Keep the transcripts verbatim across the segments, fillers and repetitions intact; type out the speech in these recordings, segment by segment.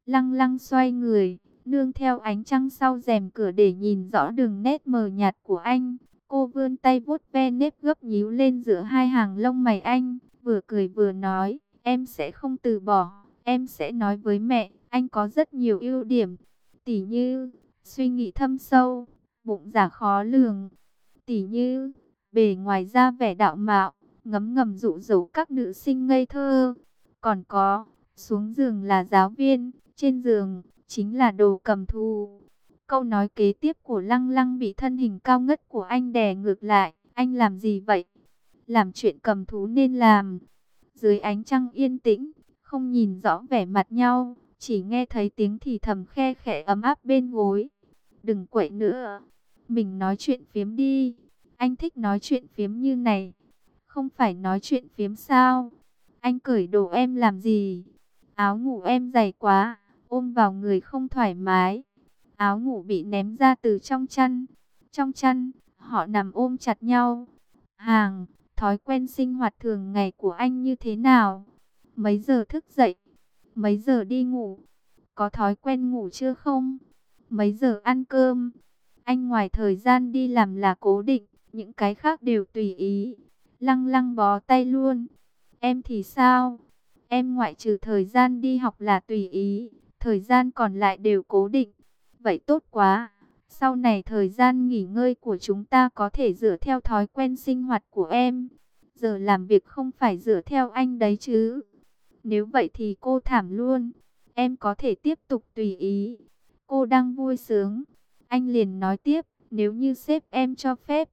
Lăng Lăng xoay người, nương theo ánh trăng sau rèm cửa để nhìn rõ đường nét mờ nhạt của anh. Cô vươn tay vuốt ve nếp gấp nhíu lên giữa hai hàng lông mày anh, vừa cười vừa nói, em sẽ không từ bỏ, em sẽ nói với mẹ, anh có rất nhiều ưu điểm, tỉ như suy nghĩ thâm sâu, bụng dạ khó lường, tỉ như bề ngoài ra vẻ đạo mạo, ngấm ngầm dụ dỗ các nữ sinh ngây thơ, còn có xuống giường là giáo viên, trên giường chính là đồ cầm thú. Câu nói kế tiếp của Lăng Lăng bị thân hình cao ngất của anh đè ngược lại. Anh làm gì vậy? Làm chuyện cầm thú nên làm. Dưới ánh trăng yên tĩnh, không nhìn rõ vẻ mặt nhau, chỉ nghe thấy tiếng thì thầm khe khẽ ấm áp bên gối. Đừng quậy nữa, mình nói chuyện phiếm đi. Anh thích nói chuyện phiếm như này. Không phải nói chuyện phiếm sao? Anh cởi đồ em làm gì? Áo ngủ em dày quá, ôm vào người không thoải mái. Áo ngủ bị ném ra từ trong chăn. Trong chăn, họ nằm ôm chặt nhau. Hàng, thói quen sinh hoạt thường ngày của anh như thế nào? Mấy giờ thức dậy? Mấy giờ đi ngủ? Có thói quen ngủ chưa không? Mấy giờ ăn cơm? Anh ngoài thời gian đi làm là cố định, những cái khác đều tùy ý. Lăng Lăng bó tay luôn. Em thì sao? Em ngoại trừ thời gian đi học là tùy ý, thời gian còn lại đều cố định. Vậy tốt quá. Sau này thời gian nghỉ ngơi của chúng ta có thể dựa theo thói quen sinh hoạt của em. Giờ làm việc không phải dựa theo anh đấy chứ. Nếu vậy thì cô thảm luôn. Em có thể tiếp tục tùy ý. Cô đang vui sướng. Anh liền nói tiếp, nếu như sếp em cho phép.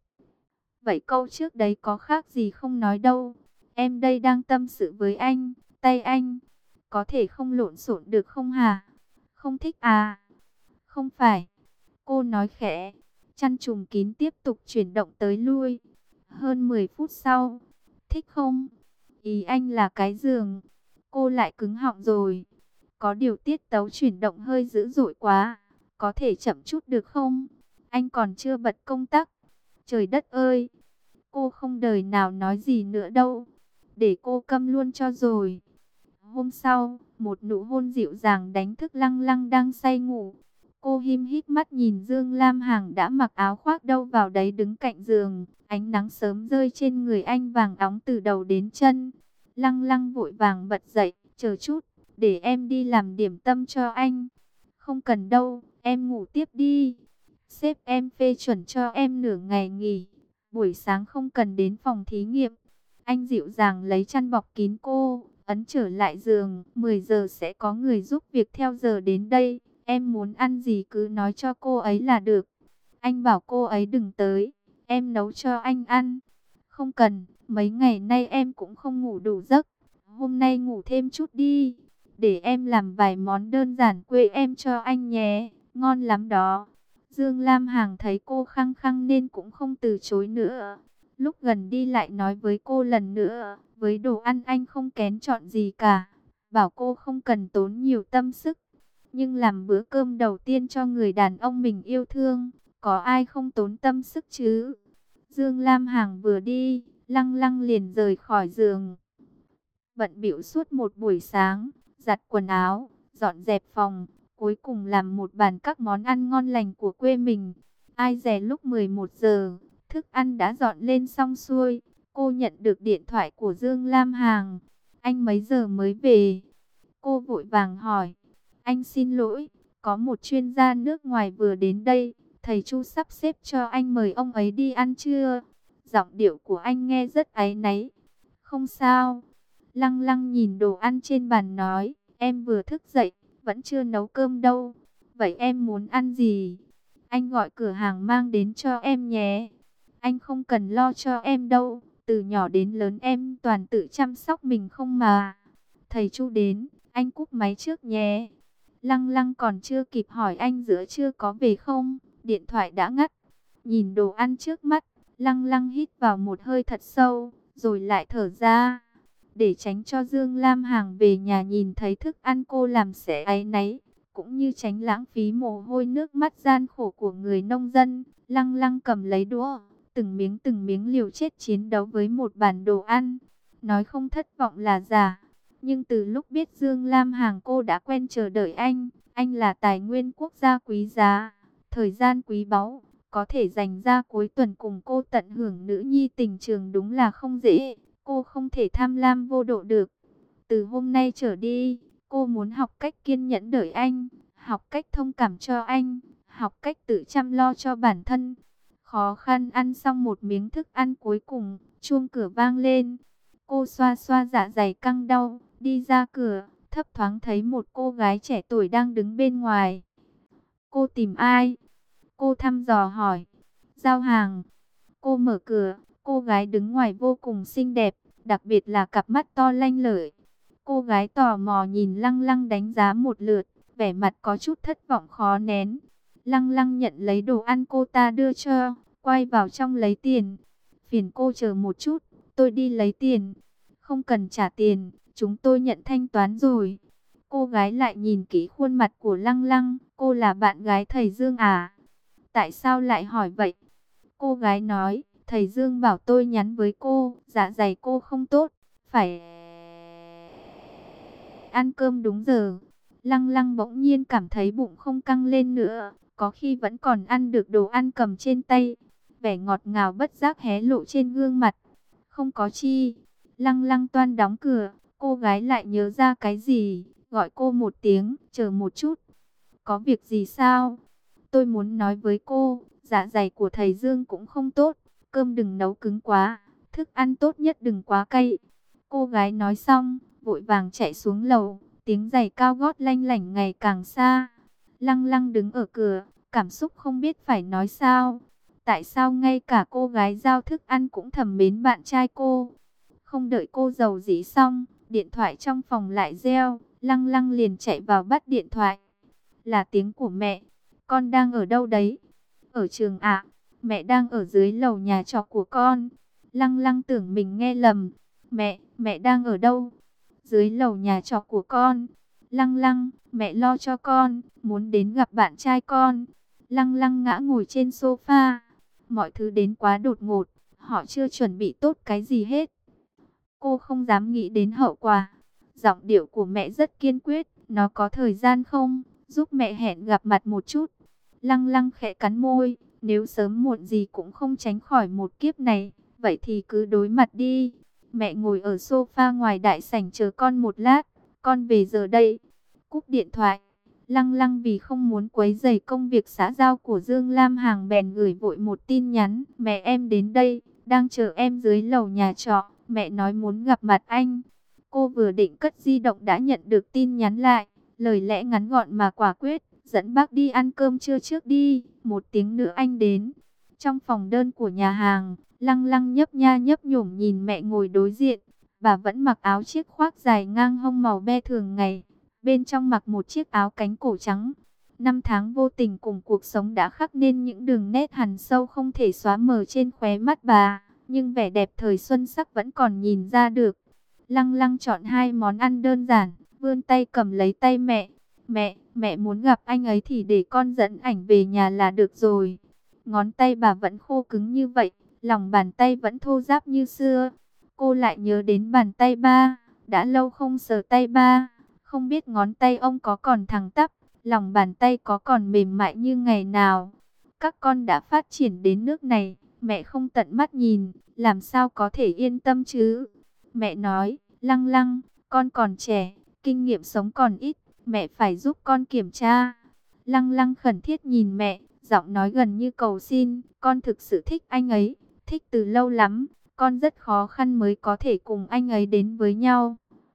Vậy câu trước đấy có khác gì không nói đâu. Em đây đang tâm sự với anh, tay anh. Có thể không lộn xộn được không hả? Không thích à? Không phải. Cô nói khẽ. Chăn trùm kín tiếp tục chuyển động tới lui. Hơn mười phút sau. Thích không? Ý anh là cái giường. Cô lại cứng họng rồi. Có điều tiết tấu chuyển động hơi dữ dội quá. Có thể chậm chút được không? Anh còn chưa bật công tắc. Trời đất ơi! Cô không đời nào nói gì nữa đâu. Để cô câm luôn cho rồi. Hôm sau, một nụ hôn dịu dàng đánh thức Lăng Lăng đang say ngủ. Cô híp híp mắt nhìn Dương Lam Hằng đã mặc áo khoác đâu vào đấy đứng cạnh giường. Ánh nắng sớm rơi trên người anh vàng óng từ đầu đến chân. Lăng Lăng vội vàng bật dậy, chờ chút, để em đi làm điểm tâm cho anh. Không cần đâu, em ngủ tiếp đi. Sếp em phê chuẩn cho em nửa ngày nghỉ. Buổi sáng không cần đến phòng thí nghiệm. Anh dịu dàng lấy chăn bọc kín cô, ấn trở lại giường. mười giờ sẽ có người giúp việc theo giờ đến đây. Em muốn ăn gì cứ nói cho cô ấy là được. Anh bảo cô ấy đừng tới, em nấu cho anh ăn. Không cần, mấy ngày nay em cũng không ngủ đủ giấc. Hôm nay ngủ thêm chút đi. Để em làm vài món đơn giản quê em cho anh nhé. Ngon lắm đó. Dương Lam Hằng thấy cô khăng khăng nên cũng không từ chối nữa. Lúc gần đi lại nói với cô lần nữa. Với đồ ăn anh không kén chọn gì cả. Bảo cô không cần tốn nhiều tâm sức. Nhưng làm bữa cơm đầu tiên cho người đàn ông mình yêu thương. Có ai không tốn tâm sức chứ? Dương Lam Hằng vừa đi, Lăng Lăng liền rời khỏi giường. Bận bịu suốt một buổi sáng, giặt quần áo, dọn dẹp phòng, cuối cùng làm một bàn các món ăn ngon lành của quê mình. Ai dè lúc mười một giờ, thức ăn đã dọn lên xong xuôi, cô nhận được điện thoại của Dương Lam Hằng. Anh mấy giờ mới về? Cô vội vàng hỏi. Anh xin lỗi, có một chuyên gia nước ngoài vừa đến đây, thầy Chu sắp xếp cho anh mời ông ấy đi ăn trưa. Giọng điệu của anh nghe rất áy náy. Không sao. Lăng Lăng nhìn đồ ăn trên bàn nói, em vừa thức dậy, vẫn chưa nấu cơm đâu. Vậy em muốn ăn gì? Anh gọi cửa hàng mang đến cho em nhé. Anh không cần lo cho em đâu, từ nhỏ đến lớn em toàn tự chăm sóc mình không mà. Thầy Chu đến, anh cúp máy trước nhé. Lăng Lăng còn chưa kịp hỏi anh giữa trưa có về không, điện thoại đã ngắt. Nhìn đồ ăn trước mắt, Lăng Lăng hít vào một hơi thật sâu, rồi lại thở ra. Để tránh cho Dương Lam Hằng về nhà nhìn thấy thức ăn cô làm sẽ áy náy, cũng như tránh lãng phí mồ hôi nước mắt gian khổ của người nông dân, Lăng Lăng cầm lấy đũa, từng miếng từng miếng liều chết chiến đấu với một bàn đồ ăn. Nói không thất vọng là giả. Nhưng từ lúc biết Dương Lam Hằng cô đã quen chờ đợi anh. Anh là tài nguyên quốc gia quý giá, thời gian quý báu, có thể dành ra cuối tuần cùng cô tận hưởng nữ nhi tình trường đúng là không dễ. Cô không thể tham lam vô độ được. Từ hôm nay trở đi, cô muốn học cách kiên nhẫn đợi anh, học cách thông cảm cho anh, học cách tự chăm lo cho bản thân. Khó khăn ăn xong một miếng thức ăn cuối cùng, chuông cửa vang lên. Cô xoa xoa dạ dày căng đau, đi ra cửa, thấp thoáng thấy một cô gái trẻ tuổi đang đứng bên ngoài. Cô tìm ai? Cô thăm dò hỏi. Giao hàng. Cô mở cửa, cô gái đứng ngoài vô cùng xinh đẹp, đặc biệt là cặp mắt to lanh lợi. Cô gái tò mò nhìn Lăng Lăng đánh giá một lượt, vẻ mặt có chút thất vọng khó nén. Lăng Lăng nhận lấy đồ ăn cô ta đưa cho, quay vào trong lấy tiền. Phiền cô chờ một chút, tôi đi lấy tiền. Không cần trả tiền, chúng tôi nhận thanh toán rồi. Cô gái lại nhìn kỹ khuôn mặt của Lăng Lăng, cô là bạn gái thầy Dương à? Tại sao lại hỏi vậy? Cô gái nói, thầy Dương bảo tôi nhắn với cô, dạ dày cô không tốt, phải ăn cơm đúng giờ. Lăng Lăng bỗng nhiên cảm thấy bụng không căng lên nữa, có khi vẫn còn ăn được đồ ăn cầm trên tay. Vẻ ngọt ngào bất giác hé lộ trên gương mặt. Không có chi. Lăng Lăng toan đóng cửa, cô gái lại nhớ ra cái gì, gọi cô một tiếng, chờ một chút. Có việc gì sao? Tôi muốn nói với cô, dạ dày của thầy Dương cũng không tốt, cơm đừng nấu cứng quá, thức ăn tốt nhất đừng quá cay. Cô gái nói xong, vội vàng chạy xuống lầu, tiếng giày cao gót lanh lảnh ngày càng xa. Lăng Lăng đứng ở cửa, cảm xúc không biết phải nói sao. Tại sao ngay cả cô gái giao thức ăn cũng thầm mến bạn trai cô? Không đợi cô dầu dĩ xong, điện thoại trong phòng lại reo, Lăng Lăng liền chạy vào bắt điện thoại. Là tiếng của mẹ. Con đang ở đâu đấy? Ở trường ạ. Mẹ đang ở dưới lầu nhà trọ của con. Lăng Lăng tưởng mình nghe lầm. Mẹ, mẹ đang ở đâu? Dưới lầu nhà trọ của con. Lăng Lăng, mẹ lo cho con, muốn đến gặp bạn trai con. Lăng Lăng ngã ngồi trên sofa. Mọi thứ đến quá đột ngột, họ chưa chuẩn bị tốt cái gì hết. Cô không dám nghĩ đến hậu quả. Giọng điệu của mẹ rất kiên quyết, nó có thời gian không? Giúp mẹ hẹn gặp mặt một chút. Lăng Lăng khẽ cắn môi, nếu sớm muộn gì cũng không tránh khỏi một kiếp này, vậy thì cứ đối mặt đi. Mẹ ngồi ở sofa ngoài đại sảnh chờ con một lát, con về giờ đây. Cúp điện thoại, Lăng Lăng vì không muốn quấy rầy công việc xã giao của Dương Lam Hằng bèn gửi vội một tin nhắn. Mẹ em đến đây, đang chờ em dưới lầu nhà trọ, mẹ nói muốn gặp mặt anh. Cô vừa định cất di động đã nhận được tin nhắn lại, lời lẽ ngắn gọn mà quả quyết. Dẫn bác đi ăn cơm trưa trước đi, một tiếng nữa anh đến. Trong phòng đơn của nhà hàng, Lăng Lăng nhấp nha nhấp nhổm nhìn mẹ ngồi đối diện. Bà vẫn mặc áo chiếc khoác dài ngang hông màu be thường ngày, bên trong mặc một chiếc áo cánh cổ trắng. Năm tháng vô tình cùng cuộc sống đã khắc nên những đường nét hằn sâu không thể xóa mờ trên khóe mắt bà, nhưng vẻ đẹp thời xuân sắc vẫn còn nhìn ra được. Lăng Lăng chọn hai món ăn đơn giản, vươn tay cầm lấy tay mẹ. Mẹ, mẹ muốn gặp anh ấy thì để con dẫn ảnh về nhà là được rồi. Ngón tay bà vẫn khô cứng như vậy, lòng bàn tay vẫn thô ráp như xưa. Cô lại nhớ đến bàn tay ba, đã lâu không sờ tay ba. Không biết ngón tay ông có còn thẳng tắp, lòng bàn tay có còn mềm mại như ngày nào. Các con đã phát triển đến nước này, mẹ không tận mắt nhìn, làm sao có thể yên tâm chứ? Mẹ nói, Lăng Lăng, con còn trẻ, kinh nghiệm sống còn ít. Mẹ phải giúp con kiểm tra. Lăng Lăng khẩn thiết nhìn mẹ, giọng nói gần như cầu xin. Con thực sự thích anh ấy, thích từ lâu lắm. Con rất khó khăn mới có thể cùng anh ấy đến với nhau.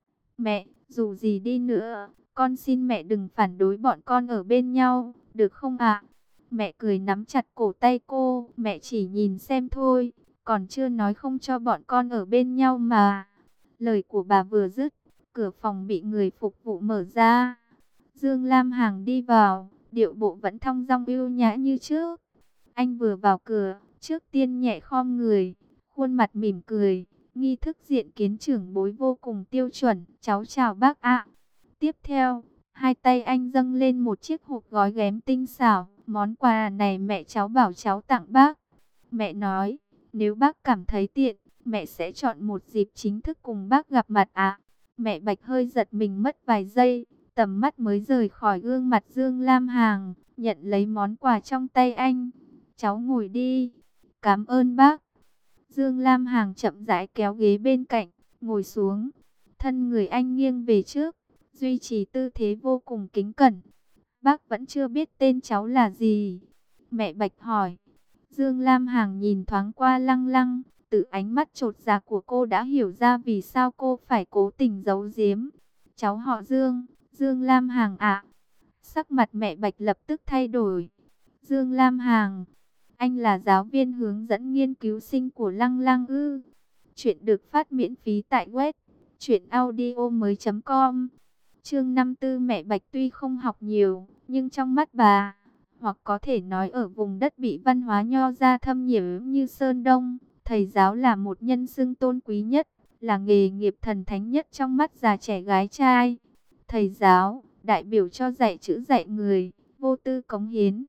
Mẹ, dù gì đi nữa, con xin mẹ đừng phản đối bọn con ở bên nhau, được không ạ? Mẹ cười nắm chặt cổ tay cô, mẹ chỉ nhìn xem thôi, còn chưa nói không cho bọn con ở bên nhau mà. Lời của bà vừa dứt, cửa phòng bị người phục vụ mở ra. Dương Lam Hằng đi vào, điệu bộ vẫn thong dong ưu nhã như trước. Anh vừa vào cửa, trước tiên nhẹ khom người, khuôn mặt mỉm cười, nghi thức diện kiến trưởng bối vô cùng tiêu chuẩn. Cháu chào bác ạ. Tiếp theo, hai tay anh dâng lên một chiếc hộp gói ghém tinh xảo. Món quà này mẹ cháu bảo cháu tặng bác. Mẹ nói, nếu bác cảm thấy tiện, mẹ sẽ chọn một dịp chính thức cùng bác gặp mặt ạ. Mẹ Bạch hơi giật mình mất vài giây, tầm mắt mới rời khỏi gương mặt Dương Lam Hằng, nhận lấy món quà trong tay anh. Cháu ngồi đi. Cảm ơn bác. Dương Lam Hằng chậm rãi kéo ghế bên cạnh, ngồi xuống. Thân người anh nghiêng về trước, duy trì tư thế vô cùng kính cẩn. Bác vẫn chưa biết tên cháu là gì? Mẹ Bạch hỏi. Dương Lam Hằng nhìn thoáng qua Lăng Lăng, từ ánh mắt chột dạ của cô đã hiểu ra vì sao cô phải cố tình giấu giếm. Cháu họ Dương, Dương Lam Hằng ạ. Sắc mặt mẹ Bạch lập tức thay đổi. Dương Lam Hằng, anh là giáo viên hướng dẫn nghiên cứu sinh của Lăng Lăng ư? Chuyện được phát miễn phí tại web truyện audio mới chấm com. Chương năm tư. Mẹ Bạch tuy không học nhiều, nhưng trong mắt bà, hoặc có thể nói ở vùng đất bị văn hóa nho gia thâm nhiễm như Sơn Đông, thầy giáo là một nhân xưng tôn quý nhất, là nghề nghiệp thần thánh nhất trong mắt già trẻ gái trai. Thầy giáo, đại biểu cho dạy chữ dạy người, vô tư cống hiến.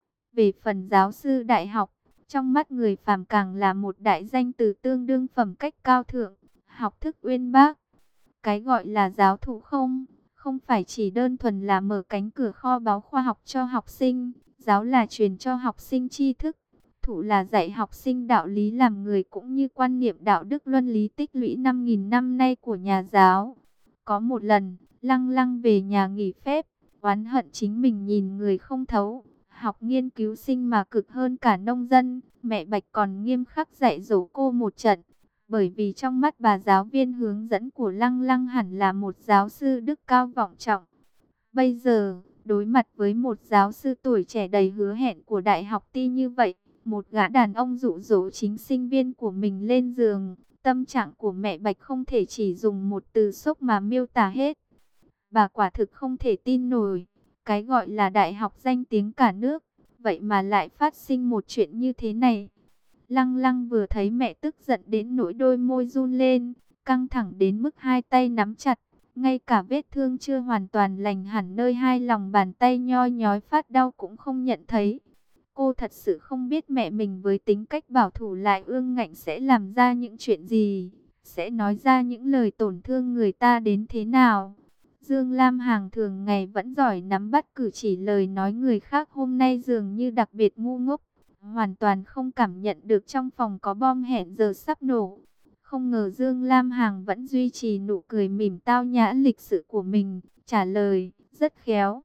Về phần giáo sư đại học, trong mắt người phàm càng là một đại danh từ tương đương phẩm cách cao thượng, học thức uyên bác. Cái gọi là giáo thụ không, không phải chỉ đơn thuần là mở cánh cửa kho báu khoa học cho học sinh. Giáo là truyền cho học sinh tri thức, thụ là dạy học sinh đạo lý làm người cũng như quan niệm đạo đức luân lý tích lũy năm nghìn năm nay của nhà giáo. Có một lần, Lăng Lăng về nhà nghỉ phép, oán hận chính mình nhìn người không thấu, học nghiên cứu sinh mà cực hơn cả nông dân. Mẹ Bạch còn nghiêm khắc dạy dỗ cô một trận, bởi vì trong mắt bà giáo viên hướng dẫn của Lăng Lăng hẳn là một giáo sư đức cao vọng trọng. Bây giờ, đối mặt với một giáo sư tuổi trẻ đầy hứa hẹn của đại học Ti như vậy, một gã đàn ông dụ dỗ chính sinh viên của mình lên giường, tâm trạng của mẹ Bạch không thể chỉ dùng một từ sốc mà miêu tả hết. Bà quả thực không thể tin nổi, cái gọi là đại học danh tiếng cả nước, vậy mà lại phát sinh một chuyện như thế này. Lăng Lăng vừa thấy mẹ tức giận đến nỗi đôi môi run lên, căng thẳng đến mức hai tay nắm chặt. Ngay cả vết thương chưa hoàn toàn lành hẳn nơi hai lòng bàn tay nhoi nhói phát đau cũng không nhận thấy. Cô thật sự không biết mẹ mình với tính cách bảo thủ lại ương ngạnh sẽ làm ra những chuyện gì, sẽ nói ra những lời tổn thương người ta đến thế nào. Dương Lam Hằng thường ngày vẫn giỏi nắm bắt cử chỉ lời nói người khác, hôm nay dường như đặc biệt ngu ngốc, hoàn toàn không cảm nhận được trong phòng có bom hẹn giờ sắp nổ. Không ngờ Dương Lam Hằng vẫn duy trì nụ cười mỉm tao nhã lịch sự của mình, trả lời rất khéo.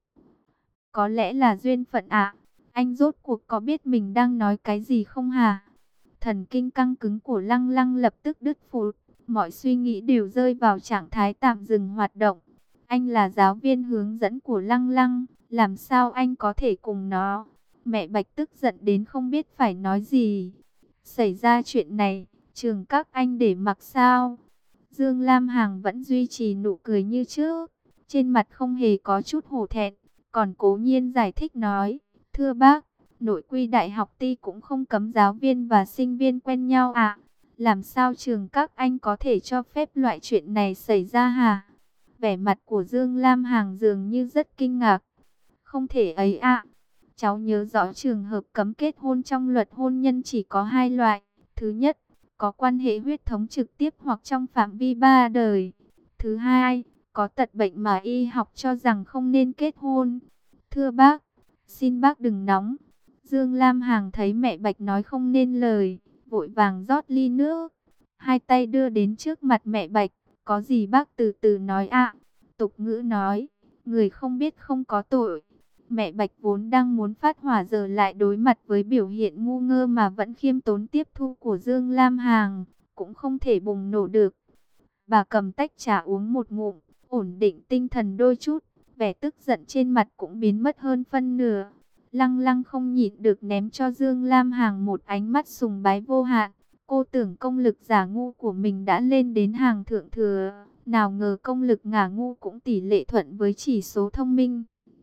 Có lẽ là duyên phận ạ. Anh rốt cuộc có biết mình đang nói cái gì không hả? Thần kinh căng cứng của Lăng Lăng lập tức đứt phụt, mọi suy nghĩ đều rơi vào trạng thái tạm dừng hoạt động. Anh là giáo viên hướng dẫn của Lăng Lăng, làm sao anh có thể cùng nó? Mẹ Bạch tức giận đến không biết phải nói gì. Xảy ra chuyện này, trường các anh để mặc sao? Dương Lam Hằng vẫn duy trì nụ cười như trước, trên mặt không hề có chút hổ thẹn, còn cố nhiên giải thích nói, thưa bác, nội quy đại học Ti cũng không cấm giáo viên và sinh viên quen nhau ạ. Làm sao trường các anh có thể cho phép loại chuyện này xảy ra hả? Vẻ mặt của Dương Lam Hằng dường như rất kinh ngạc. Không thể ấy ạ. Cháu nhớ rõ trường hợp cấm kết hôn trong luật hôn nhân chỉ có hai loại. Thứ nhất, có quan hệ huyết thống trực tiếp hoặc trong phạm vi ba đời. Thứ hai, có tật bệnh mà y học cho rằng không nên kết hôn. Thưa bác, xin bác đừng nóng. Dương Lam Hằng thấy mẹ Bạch nói không nên lời, vội vàng rót ly nước, hai tay đưa đến trước mặt mẹ Bạch. Có gì bác từ từ nói ạ. Tục ngữ nói, người không biết không có tội. Mẹ Bạch vốn đang muốn phát hỏa, giờ lại đối mặt với biểu hiện ngu ngơ mà vẫn khiêm tốn tiếp thu của Dương Lam Hằng, cũng không thể bùng nổ được. Bà cầm tách trà uống một ngụm, ổn định tinh thần đôi chút, vẻ tức giận trên mặt cũng biến mất hơn phân nửa. Lăng Lăng không nhịn được ném cho Dương Lam Hằng một ánh mắt sùng bái vô hạn. Cô tưởng công lực giả ngu của mình đã lên đến hàng thượng thừa, nào ngờ công lực ngả ngu cũng tỷ lệ thuận với chỉ số thông minh.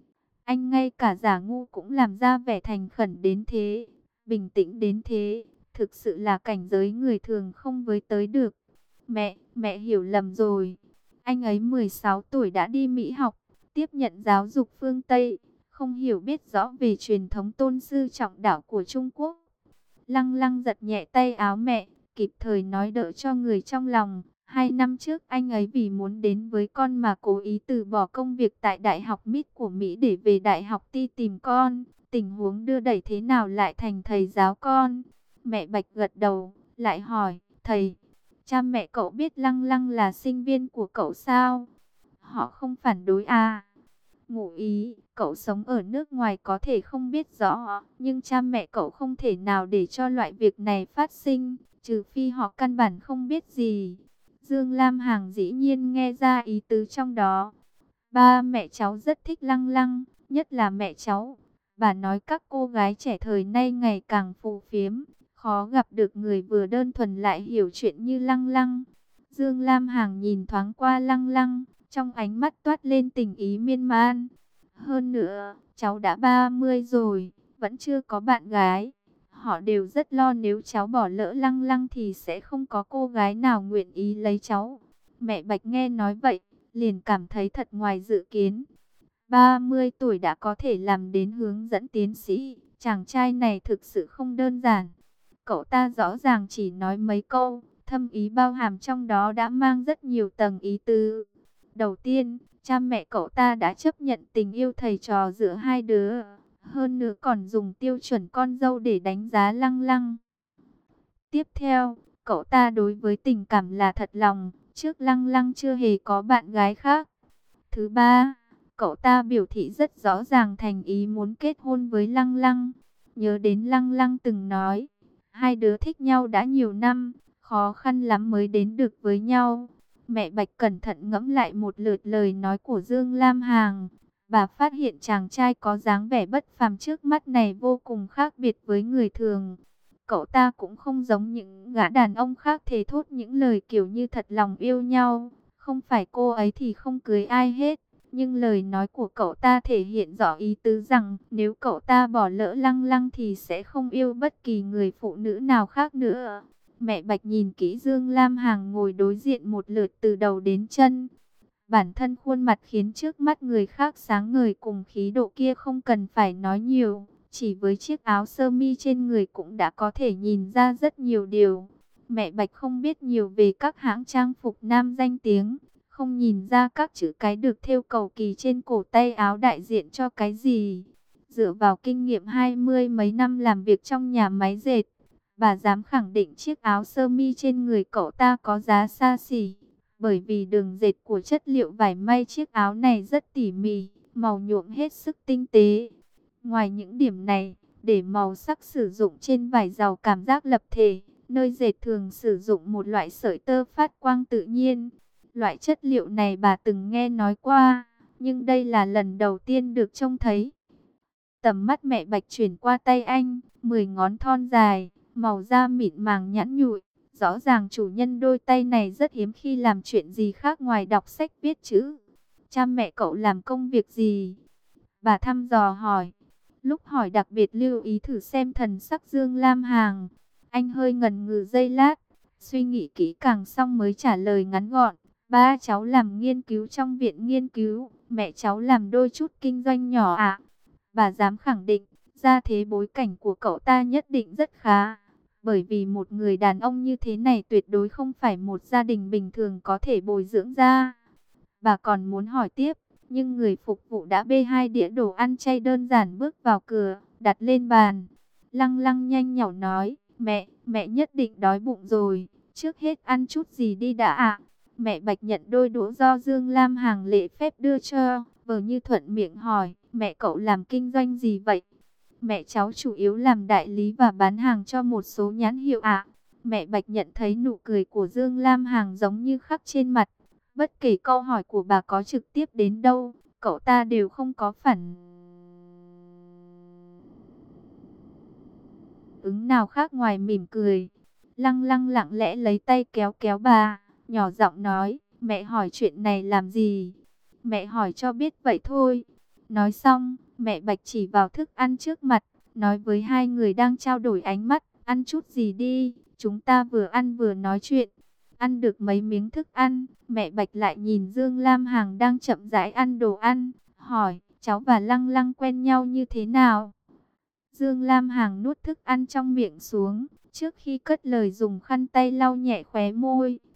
Anh ngay cả giả ngu cũng làm ra vẻ thành khẩn đến thế, bình tĩnh đến thế, thực sự là cảnh giới người thường không với tới được. Mẹ, mẹ hiểu lầm rồi. Anh ấy mười sáu tuổi đã đi Mỹ học, tiếp nhận giáo dục phương Tây, không hiểu biết rõ về truyền thống tôn sư trọng đạo của Trung Quốc. Lăng Lăng giật nhẹ tay áo mẹ, kịp thời nói đỡ cho người trong lòng. Hai năm trước anh ấy vì muốn đến với con mà cố ý từ bỏ công việc tại Đại học Mít của Mỹ để về Đại học Ti tìm con. Tình huống đưa đẩy thế nào lại thành thầy giáo con? Mẹ Bạch gật đầu, lại hỏi, thầy, cha mẹ cậu biết Lăng Lăng là sinh viên của cậu sao? Họ không phản đối à? Ngụ ý, cậu sống ở nước ngoài có thể không biết rõ, nhưng cha mẹ cậu không thể nào để cho loại việc này phát sinh, trừ phi họ căn bản không biết gì. Dương Lam Hằng dĩ nhiên nghe ra ý tứ trong đó. Ba mẹ cháu rất thích Lăng Lăng, nhất là mẹ cháu. Bà nói các cô gái trẻ thời nay ngày càng phù phiếm, khó gặp được người vừa đơn thuần lại hiểu chuyện như Lăng Lăng. Dương Lam Hằng nhìn thoáng qua Lăng Lăng, trong ánh mắt toát lên tình ý miên man. Hơn nữa, cháu đã ba mươi rồi, vẫn chưa có bạn gái. Họ đều rất lo nếu cháu bỏ lỡ Lăng Lăng thì sẽ không có cô gái nào nguyện ý lấy cháu. Mẹ Bạch nghe nói vậy, liền cảm thấy thật ngoài dự kiến. ba mươi tuổi đã có thể làm đến hướng dẫn tiến sĩ, chàng trai này thực sự không đơn giản. Cậu ta rõ ràng chỉ nói mấy câu, thâm ý bao hàm trong đó đã mang rất nhiều tầng ý tứ. Đầu tiên, cha mẹ cậu ta đã chấp nhận tình yêu thầy trò giữa hai đứa, hơn nữa còn dùng tiêu chuẩn con dâu để đánh giá Lăng Lăng. Tiếp theo, cậu ta đối với tình cảm là thật lòng, trước Lăng Lăng chưa hề có bạn gái khác. Thứ ba, cậu ta biểu thị rất rõ ràng thành ý muốn kết hôn với Lăng Lăng. Nhớ đến Lăng Lăng từng nói, hai đứa thích nhau đã nhiều năm, khó khăn lắm mới đến được với nhau. Mẹ Bạch cẩn thận ngẫm lại một lượt lời nói của Dương Lam Hằng. Bà phát hiện chàng trai có dáng vẻ bất phàm trước mắt này vô cùng khác biệt với người thường. Cậu ta cũng không giống những gã đàn ông khác thề thốt những lời kiểu như thật lòng yêu nhau. Không phải cô ấy thì không cưới ai hết. Nhưng lời nói của cậu ta thể hiện rõ ý tứ rằng nếu cậu ta bỏ lỡ Lăng Lăng thì sẽ không yêu bất kỳ người phụ nữ nào khác nữa. Mẹ Bạch nhìn kỹ Dương Lam Hằng ngồi đối diện một lượt từ đầu đến chân. Bản thân khuôn mặt khiến trước mắt người khác sáng ngời cùng khí độ kia không cần phải nói nhiều. Chỉ với chiếc áo sơ mi trên người cũng đã có thể nhìn ra rất nhiều điều. Mẹ Bạch không biết nhiều về các hãng trang phục nam danh tiếng, không nhìn ra các chữ cái được thêu cầu kỳ trên cổ tay áo đại diện cho cái gì. Dựa vào kinh nghiệm hai mươi mấy năm làm việc trong nhà máy dệt, bà dám khẳng định chiếc áo sơ mi trên người cậu ta có giá xa xỉ. Bởi vì đường dệt của chất liệu vải may chiếc áo này rất tỉ mỉ, màu nhuộm hết sức tinh tế. Ngoài những điểm này, để màu sắc sử dụng trên vải giàu cảm giác lập thể, nơi dệt thường sử dụng một loại sợi tơ phát quang tự nhiên. Loại chất liệu này bà từng nghe nói qua, nhưng đây là lần đầu tiên được trông thấy. Tầm mắt mẹ Bạch chuyển qua tay anh, mười ngón thon dài, màu da mịn màng nhẵn nhụi. Rõ ràng chủ nhân đôi tay này rất hiếm khi làm chuyện gì khác ngoài đọc sách viết chữ. Cha mẹ cậu làm công việc gì? Bà thăm dò hỏi. Lúc hỏi đặc biệt lưu ý thử xem thần sắc Dương Lam Hằng. Anh hơi ngần ngừ giây lát, suy nghĩ kỹ càng xong mới trả lời ngắn gọn. Ba cháu làm nghiên cứu trong viện nghiên cứu, mẹ cháu làm đôi chút kinh doanh nhỏ ạ. Bà dám khẳng định, gia thế bối cảnh của cậu ta nhất định rất khá. Bởi vì một người đàn ông như thế này tuyệt đối không phải một gia đình bình thường có thể bồi dưỡng ra. Bà còn muốn hỏi tiếp, nhưng người phục vụ đã bê hai đĩa đồ ăn chay đơn giản bước vào cửa, đặt lên bàn. Lăng Lăng nhanh nhảu nói, mẹ, mẹ nhất định đói bụng rồi, trước hết ăn chút gì đi đã ạ. Mẹ Bạch nhận đôi đũa do Dương Lam Hằng lễ phép đưa cho, vờ như thuận miệng hỏi, mẹ cậu làm kinh doanh gì vậy? Mẹ cháu chủ yếu làm đại lý và bán hàng cho một số nhãn hiệu ạ. Mẹ Bạch nhận thấy nụ cười của Dương Lam Hằng giống như khắc trên mặt. Bất kể câu hỏi của bà có trực tiếp đến đâu, cậu ta đều không có phản ứng nào khác ngoài mỉm cười. Lăng Lăng lặng lẽ lấy tay kéo kéo bà, nhỏ giọng nói, mẹ hỏi chuyện này làm gì? Mẹ hỏi cho biết vậy thôi. Nói xong, mẹ Bạch chỉ vào thức ăn trước mặt, nói với hai người đang trao đổi ánh mắt, ăn chút gì đi, chúng ta vừa ăn vừa nói chuyện. Ăn được mấy miếng thức ăn, mẹ Bạch lại nhìn Dương Lam Hằng đang chậm rãi ăn đồ ăn, hỏi, cháu và Lăng Lăng quen nhau như thế nào? Dương Lam Hằng nuốt thức ăn trong miệng xuống, trước khi cất lời dùng khăn tay lau nhẹ khóe môi.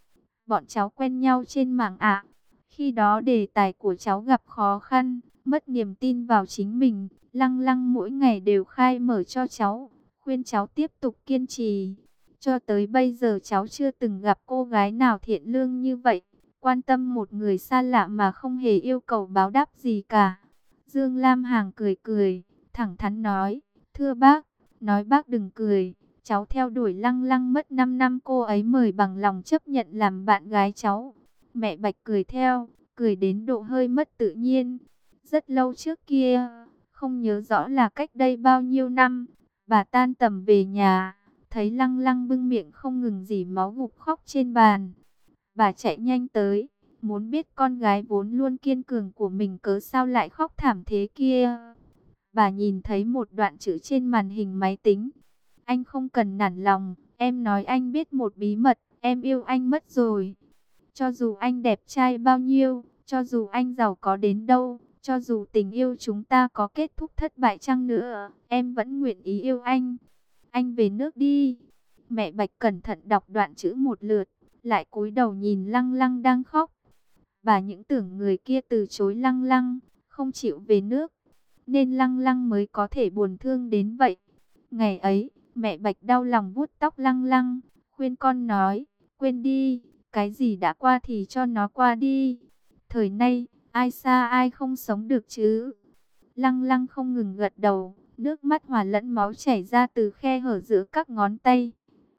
bọn cháu quen nhau trên mạng ạ. Khi đó đề tài của cháu gặp khó khăn, mất niềm tin vào chính mình. Lăng Lăng mỗi ngày đều khai mở cho cháu, khuyên cháu tiếp tục kiên trì. Cho tới bây giờ cháu chưa từng gặp cô gái nào thiện lương như vậy, quan tâm một người xa lạ mà không hề yêu cầu báo đáp gì cả. Dương Lam Hằng cười cười, thẳng thắn nói, thưa bác, nói bác đừng cười, cháu theo đuổi Lăng Lăng mất năm năm, cô ấy mời bằng lòng chấp nhận làm bạn gái cháu. Mẹ Bạch cười theo, cười đến độ hơi mất tự nhiên. Rất lâu trước kia, không nhớ rõ là cách đây bao nhiêu năm, bà tan tầm về nhà, thấy Lăng Lăng bưng miệng không ngừng rỉ máu gục khóc trên bàn. Bà chạy nhanh tới, muốn biết con gái vốn luôn kiên cường của mình cớ sao lại khóc thảm thế kia. Bà nhìn thấy một đoạn chữ trên màn hình máy tính. Anh không cần nản lòng, em nói anh biết một bí mật, em yêu anh mất rồi. Cho dù anh đẹp trai bao nhiêu, cho dù anh giàu có đến đâu, cho dù tình yêu chúng ta có kết thúc thất bại chăng nữa, em vẫn nguyện ý yêu anh. Anh về nước đi. Mẹ Bạch cẩn thận đọc đoạn chữ một lượt, lại cúi đầu nhìn Lăng Lăng đang khóc. Bà những tưởng người kia từ chối Lăng Lăng, không chịu về nước, nên Lăng Lăng mới có thể buồn thương đến vậy. Ngày ấy, mẹ Bạch đau lòng vuốt tóc Lăng Lăng, khuyên con nói, quên đi, cái gì đã qua thì cho nó qua đi. Thời nay, ai xa ai không sống được chứ. Lăng Lăng không ngừng gật đầu, nước mắt hòa lẫn máu chảy ra từ khe hở giữa các ngón tay.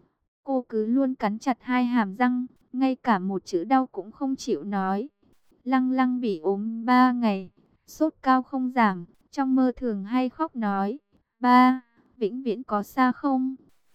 Cô cứ luôn cắn chặt hai hàm răng, ngay cả một chữ đau cũng không chịu nói. Lăng Lăng bị ốm ba ngày, sốt cao không giảm, trong mơ thường hay khóc nói, ba, vĩnh viễn có xa không?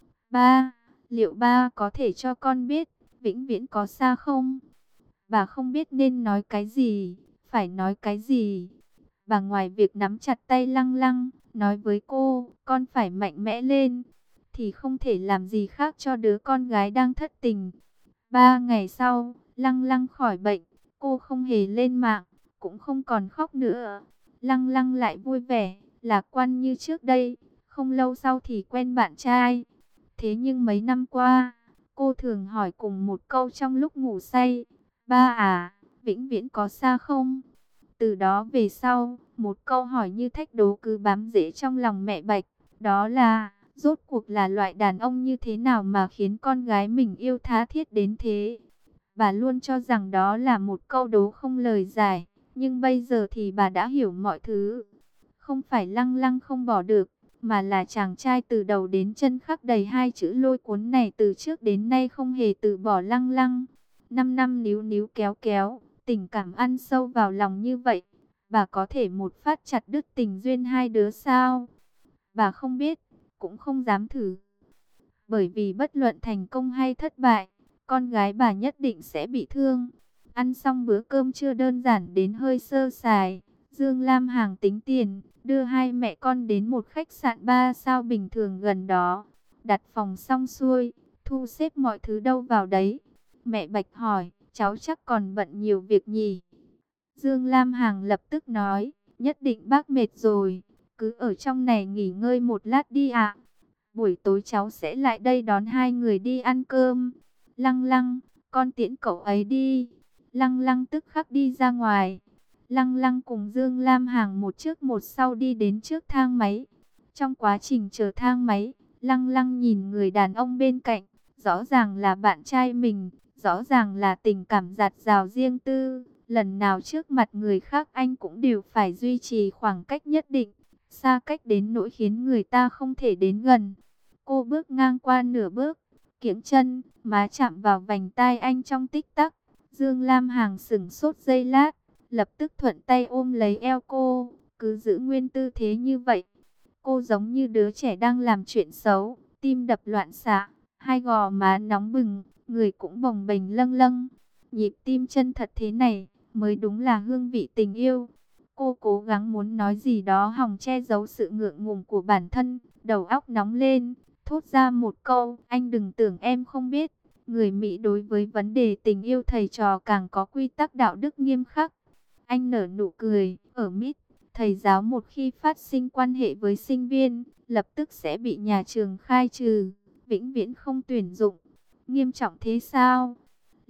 Ba, liệu ba có thể cho con biết, vĩnh viễn có xa không? Bà không biết nên nói cái gì, phải nói cái gì. Bà ngoài việc nắm chặt tay Lăng Lăng, nói với cô, con phải mạnh mẽ lên, thì không thể làm gì khác cho đứa con gái đang thất tình. Ba ngày sau, Lăng Lăng khỏi bệnh, cô không hề lên mạng, cũng không còn khóc nữa. Lăng Lăng lại vui vẻ, lạc quan như trước đây, không lâu sau thì quen bạn trai. Thế nhưng mấy năm qua, cô thường hỏi cùng một câu trong lúc ngủ say, ba à, vĩnh viễn có xa không? Từ đó về sau, một câu hỏi như thách đố cứ bám rễ trong lòng mẹ Bạch, đó là, rốt cuộc là loại đàn ông như thế nào mà khiến con gái mình yêu tha thiết đến thế? Bà luôn cho rằng đó là một câu đố không lời giải, nhưng bây giờ thì bà đã hiểu mọi thứ. Không phải Lăng Lăng không bỏ được, mà là chàng trai từ đầu đến chân khắc đầy hai chữ lôi cuốn này từ trước đến nay không hề từ bỏ Lăng Lăng. Năm năm níu níu kéo kéo, tình cảm ăn sâu vào lòng như vậy, bà có thể một phát chặt đứt tình duyên hai đứa sao? Bà không biết, cũng không dám thử. Bởi vì bất luận thành công hay thất bại, con gái bà nhất định sẽ bị thương. Ăn xong bữa cơm trưa đơn giản đến hơi sơ sài, Dương Lam Hằng tính tiền, đưa hai mẹ con đến một khách sạn ba sao bình thường gần đó. Đặt phòng xong xuôi, thu xếp mọi thứ đâu vào đấy. Mẹ Bạch hỏi, cháu chắc còn bận nhiều việc nhỉ? Dương Lam Hằng lập tức nói, nhất định bác mệt rồi, cứ ở trong này nghỉ ngơi một lát đi ạ. Buổi tối cháu sẽ lại đây đón hai người đi ăn cơm. Lăng Lăng, con tiễn cậu ấy đi. Lăng Lăng tức khắc đi ra ngoài. Lăng Lăng cùng Dương Lam Hằng một trước một sau đi đến trước thang máy. Trong quá trình chờ thang máy, Lăng Lăng nhìn người đàn ông bên cạnh, rõ ràng là bạn trai mình, rõ ràng là tình cảm dạt dào riêng tư. Lần nào trước mặt người khác anh cũng đều phải duy trì khoảng cách nhất định, xa cách đến nỗi khiến người ta không thể đến gần. Cô bước ngang qua nửa bước, kiễng chân, má chạm vào vành tai anh trong tích tắc. Dương Lam Hằng sững sốt giây lát, lập tức thuận tay ôm lấy eo cô, cứ giữ nguyên tư thế như vậy. Cô giống như đứa trẻ đang làm chuyện xấu, tim đập loạn xạ, hai gò má nóng bừng, người cũng bồng bềnh lâng lâng. Nhịp tim chân thật thế này, mới đúng là hương vị tình yêu. Cô cố gắng muốn nói gì đó hòng che giấu sự ngượng ngùng của bản thân, đầu óc nóng lên, thốt ra một câu, anh đừng tưởng em không biết. Người Mỹ đối với vấn đề tình yêu thầy trò càng có quy tắc đạo đức nghiêm khắc. Anh nở nụ cười, ở Mỹ, thầy giáo một khi phát sinh quan hệ với sinh viên, lập tức sẽ bị nhà trường khai trừ, vĩnh viễn không tuyển dụng. Nghiêm trọng thế sao?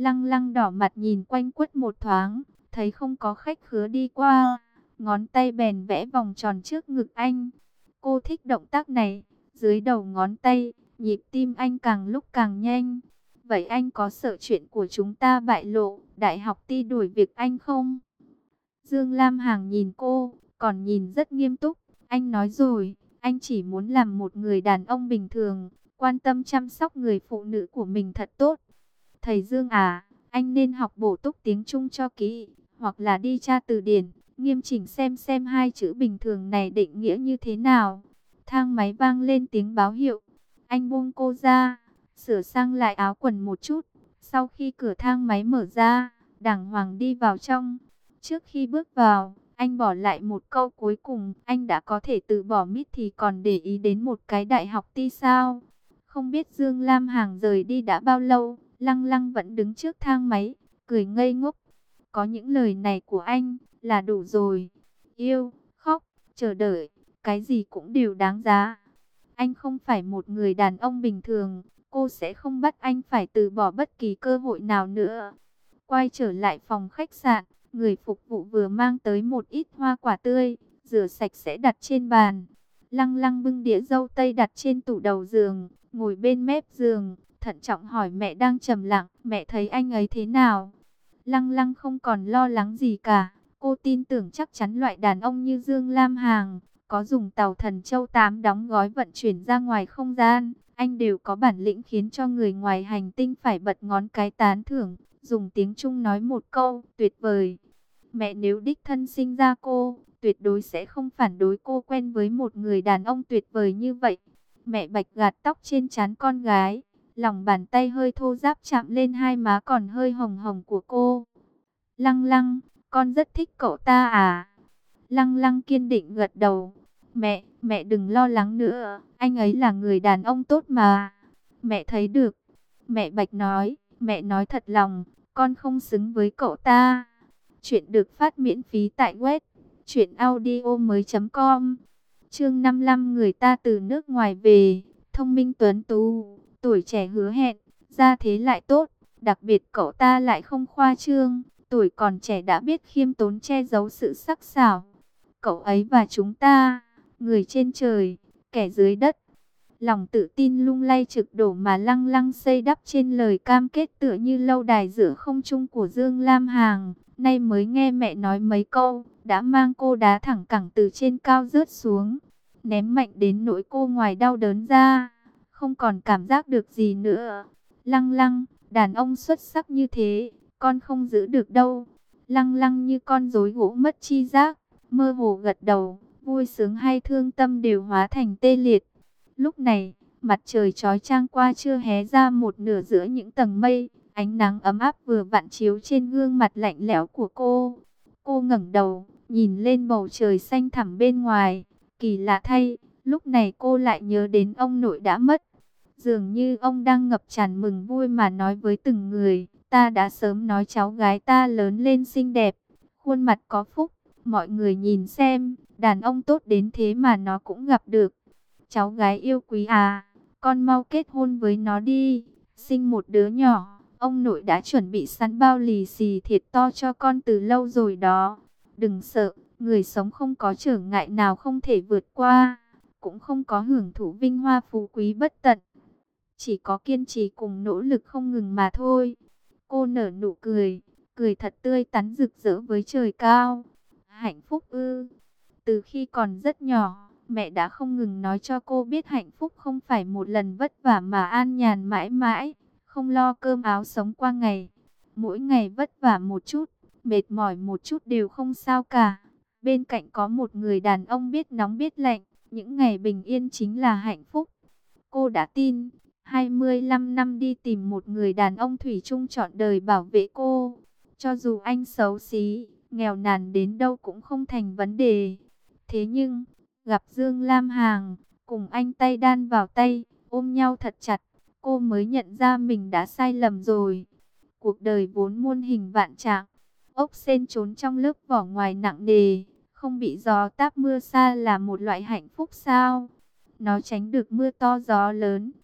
Lăng Lăng đỏ mặt nhìn quanh quất một thoáng, thấy không có khách khứa đi qua, ngón tay bèn vẽ vòng tròn trước ngực anh. Cô thích động tác này, dưới đầu ngón tay, nhịp tim anh càng lúc càng nhanh. Vậy anh có sợ chuyện của chúng ta bại lộ, đại học ti đuổi việc anh không? Dương Lam Hằng nhìn cô, còn nhìn rất nghiêm túc. Anh nói rồi, anh chỉ muốn làm một người đàn ông bình thường, quan tâm chăm sóc người phụ nữ của mình thật tốt. Thầy Dương à, anh nên học bổ túc tiếng Trung cho kỹ, hoặc là đi tra từ điển, nghiêm chỉnh xem xem hai chữ bình thường này định nghĩa như thế nào. Thang máy vang lên tiếng báo hiệu. Anh buông cô ra, sửa sang lại áo quần một chút. Sau khi cửa thang máy mở ra, đàng hoàng đi vào trong. Trước khi bước vào, anh bỏ lại một câu cuối cùng. Anh đã có thể từ bỏ mít thì còn để ý đến một cái đại học ti sao? Không biết Dương Lam Hằng rời đi đã bao lâu, Lăng Lăng vẫn đứng trước thang máy, cười ngây ngốc. Có những lời này của anh là đủ rồi. Yêu, khóc, chờ đợi, cái gì cũng đều đáng giá. Anh không phải một người đàn ông bình thường, cô sẽ không bắt anh phải từ bỏ bất kỳ cơ hội nào nữa. Quay trở lại phòng khách sạn, người phục vụ vừa mang tới một ít hoa quả tươi, rửa sạch sẽ đặt trên bàn. Lăng Lăng bưng đĩa dâu tây đặt trên tủ đầu giường, ngồi bên mép giường, thận trọng hỏi mẹ đang trầm lặng, mẹ thấy anh ấy thế nào? Lăng Lăng không còn lo lắng gì cả, cô tin tưởng chắc chắn loại đàn ông như Dương Lam Hằng, có dùng tàu Thần Châu tám đóng gói vận chuyển ra ngoài không gian, anh đều có bản lĩnh khiến cho người ngoài hành tinh phải bật ngón cái tán thưởng, dùng tiếng Trung nói một câu, tuyệt vời. Mẹ nếu đích thân sinh ra cô, tuyệt đối sẽ không phản đối cô quen với một người đàn ông tuyệt vời như vậy. Mẹ Bạch gạt tóc trên trán con gái, lòng bàn tay hơi thô ráp chạm lên hai má còn hơi hồng hồng của cô. Lăng Lăng, con rất thích cậu ta à? Lăng Lăng kiên định gật đầu. Mẹ, mẹ đừng lo lắng nữa, anh ấy là người đàn ông tốt mà. Mẹ thấy được. Mẹ Bạch nói, mẹ nói thật lòng, con không xứng với cậu ta. Chuyện được phát miễn phí tại web truyện audio mới chấm com. Chương năm mươi lăm, người ta từ nước ngoài về, thông minh tuấn tú, tuổi trẻ hứa hẹn, gia thế lại tốt, đặc biệt cậu ta lại không khoa trương, tuổi còn trẻ đã biết khiêm tốn che giấu sự sắc sảo. Cậu ấy và chúng ta, người trên trời, kẻ dưới đất. Lòng tự tin lung lay trực đổ mà Lăng Lăng xây đắp trên lời cam kết tựa như lâu đài giữa không trung của Dương Lam Hằng. Nay mới nghe mẹ nói mấy câu, đã mang cô đá thẳng cẳng từ trên cao rớt xuống, ném mạnh đến nỗi cô ngoài đau đớn ra, không còn cảm giác được gì nữa. Lăng Lăng, đàn ông xuất sắc như thế, con không giữ được đâu. Lăng Lăng như con rối gỗ mất chi giác, mơ hồ gật đầu, vui sướng hay thương tâm đều hóa thành tê liệt. Lúc này, mặt trời chói chang qua chưa hé ra một nửa giữa những tầng mây, ánh nắng ấm áp vừa vặn chiếu trên gương mặt lạnh lẽo của cô. Cô ngẩng đầu, nhìn lên bầu trời xanh thẳm bên ngoài. Kỳ lạ thay, lúc này cô lại nhớ đến ông nội đã mất. Dường như ông đang ngập tràn mừng vui mà nói với từng người, ta đã sớm nói cháu gái ta lớn lên xinh đẹp, khuôn mặt có phúc. Mọi người nhìn xem, đàn ông tốt đến thế mà nó cũng gặp được. Cháu gái yêu quý à, con mau kết hôn với nó đi, sinh một đứa nhỏ. Ông nội đã chuẩn bị sẵn bao lì xì thiệt to cho con từ lâu rồi đó. Đừng sợ, người sống không có trở ngại nào không thể vượt qua, cũng không có hưởng thụ vinh hoa phú quý bất tận. Chỉ có kiên trì cùng nỗ lực không ngừng mà thôi. Cô nở nụ cười, cười thật tươi tắn rực rỡ với trời cao. Hạnh phúc ư? Từ khi còn rất nhỏ, mẹ đã không ngừng nói cho cô biết hạnh phúc không phải một lần vất vả mà an nhàn mãi mãi, không lo cơm áo sống qua ngày. Mỗi ngày vất vả một chút, mệt mỏi một chút đều không sao cả. Bên cạnh có một người đàn ông biết nóng biết lạnh, những ngày bình yên chính là hạnh phúc. Cô đã tin, hai mươi lăm năm đi tìm một người đàn ông thủy chung trọn đời bảo vệ cô. Cho dù anh xấu xí, nghèo nàn đến đâu cũng không thành vấn đề. Thế nhưng, gặp Dương Lam Hằng, cùng anh tay đan vào tay, ôm nhau thật chặt, cô mới nhận ra mình đã sai lầm rồi. Cuộc đời vốn muôn hình vạn trạng, ốc sên trốn trong lớp vỏ ngoài nặng nề, không bị gió táp mưa xa là một loại hạnh phúc sao? Nó tránh được mưa to gió lớn,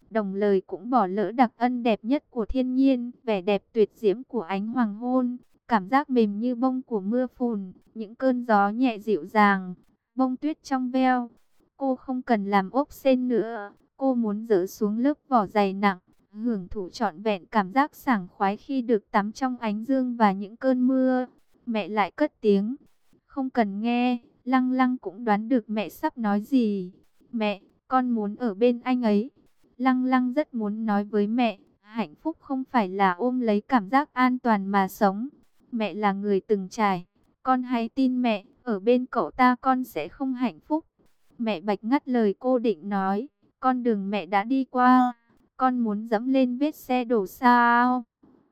đồng lời cũng bỏ lỡ đặc ân đẹp nhất của thiên nhiên, vẻ đẹp tuyệt diễm của ánh hoàng hôn, cảm giác mềm như bông của mưa phùn, những cơn gió nhẹ dịu dàng, bông tuyết trong veo. Cô không cần làm ốp sen nữa, cô muốn dỡ xuống lớp vỏ dày nặng, hưởng thụ trọn vẹn cảm giác sảng khoái khi được tắm trong ánh dương và những cơn mưa. Mẹ lại cất tiếng, không cần nghe. Lăng Lăng cũng đoán được mẹ sắp nói gì. Mẹ, con muốn ở bên anh ấy. Lăng Lăng rất muốn nói với mẹ, hạnh phúc không phải là ôm lấy cảm giác an toàn mà sống. Mẹ là người từng trải, con hãy tin mẹ, ở bên cậu ta con sẽ không hạnh phúc. Mẹ Bạch ngắt lời cô định nói, con đường mẹ đã đi qua, con muốn dẫm lên vết xe đổ sao?